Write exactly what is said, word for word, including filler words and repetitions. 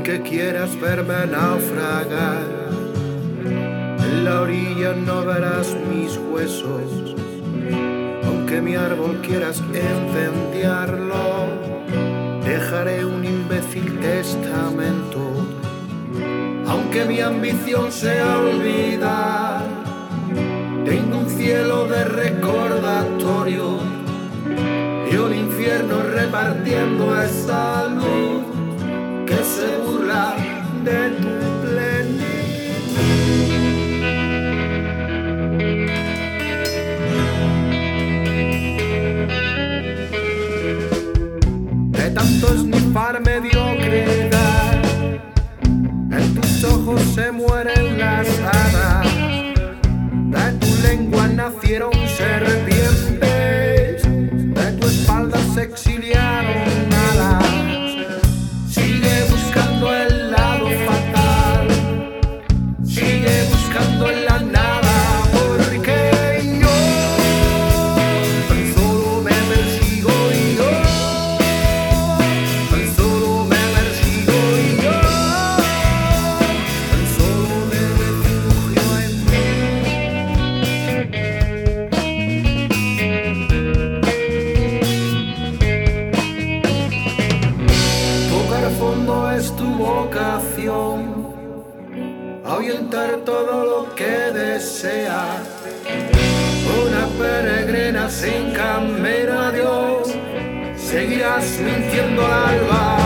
Aunque quieras verme naufragar, en la orilla no verás mis huesos. Aunque mi árbol quieras incendiarlo, dejaré un imbécil testamento. Aunque mi ambición sea olvidar, tengo un cielo de recordatorio y un infierno repartiendo esa luz que se burla de tu plenitud. De tanto esnifar mediocridad, en tus ojos se mueren las hadas, de tu lengua nacieron serpientes, de tu espalda se exiliaron alas. Sigue buscando el lado fatal, sigue buscando en la nada, porque yo tan solo me persigo y yo tan solo me persigo y yo tan solo me refugio en mí. Tocar fondo es tu vocación, ahuyentar todo lo que deseas. Una peregrina sin camino a Dios, seguirás mintiendo al alba.